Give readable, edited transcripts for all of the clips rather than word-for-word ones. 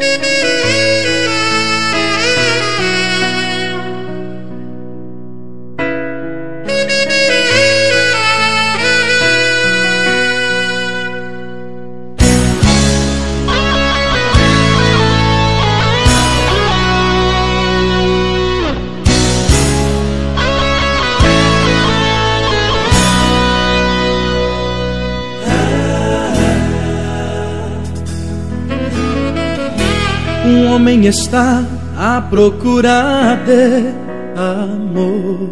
Um homem está à procura de amor,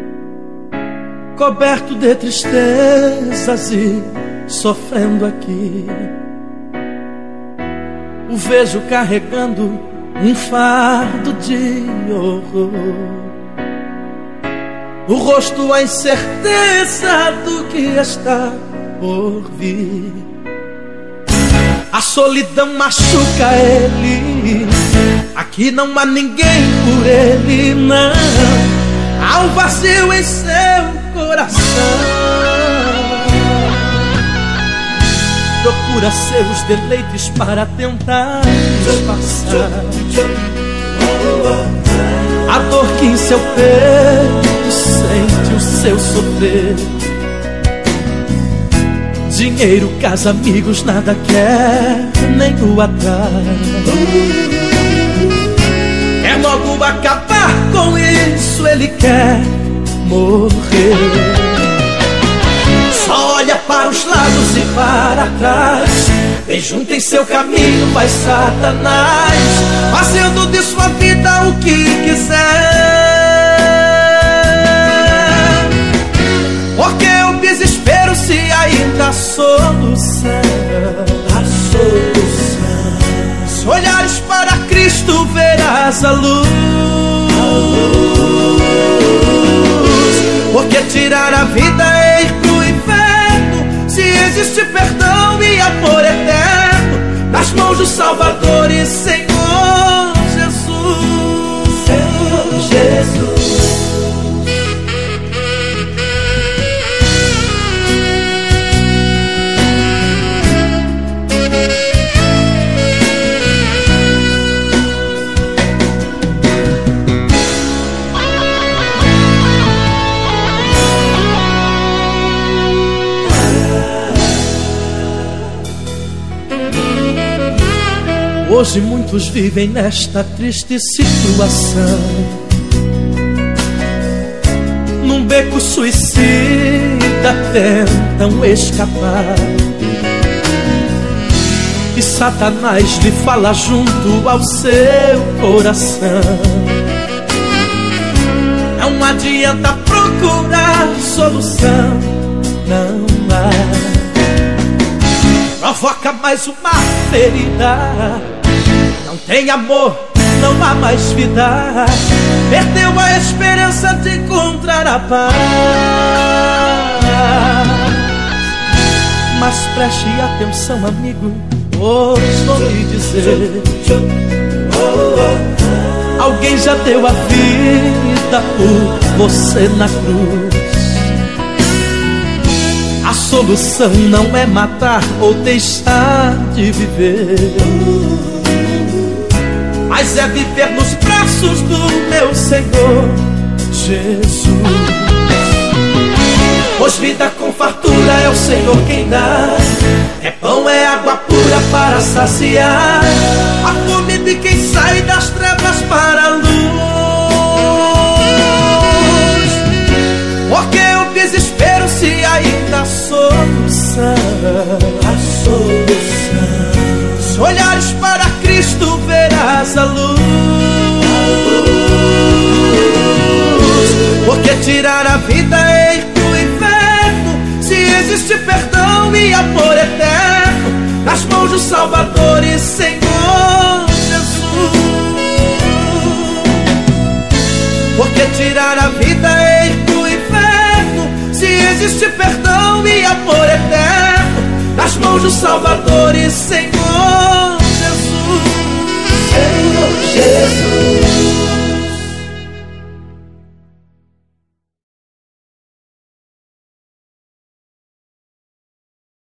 coberto de tristezas e sofrendo aqui. O vejo carregando um fardo de horror, o rosto a incerteza do que está por vir. A solidão machuca ele, aqui não há ninguém por ele, não. Há um vazio em seu coração. Procura seus deleites para tentar disfarçar a dor que em seu peito sente o seu sofrer. Dinheiro, casa, amigos, nada quer, nem o atrai. É logo acabar com isso, ele quer morrer. Só olha para os lados e para trás, vem junto em seu caminho, vai Satanás, fazendo de sua vida o que quiser. Porque o desespero se ainda há solução. Se olhares para Cristo verás a luz. Porque tirar a vida é ir pro inferno. Se existe perdão e amor eterno nas mãos do Salvador e Senhor Jesus. Senhor Jesus. Hoje muitos vivem nesta triste situação, num beco suicida tentam escapar, e Satanás lhe fala junto ao seu coração. Não adianta procurar solução, não há. Provoca mais uma ferida. Não tem amor, não há mais vida. Perdeu a esperança de encontrar a paz. Mas preste atenção, amigo, pois vou lhe dizer: alguém já deu a vida por você na cruz. A solução não é matar ou deixar de viver, mas é viver nos braços do meu Senhor Jesus. Pois vida com fartura é o Senhor quem dá, é pão, é água pura para saciar a fome de quem sai das trevas para a luz. Porque o desespero se ainda há solução. Se olhares para Cristo verás a luz. Porque tirar a vida é ir pro inferno. Se existe perdão e amor eterno nas mãos do Salvador e Senhor Jesus. Porque tirar a vida é ir pro inferno. Se existe perdão e amor eterno nas mãos do Salvador e Senhor.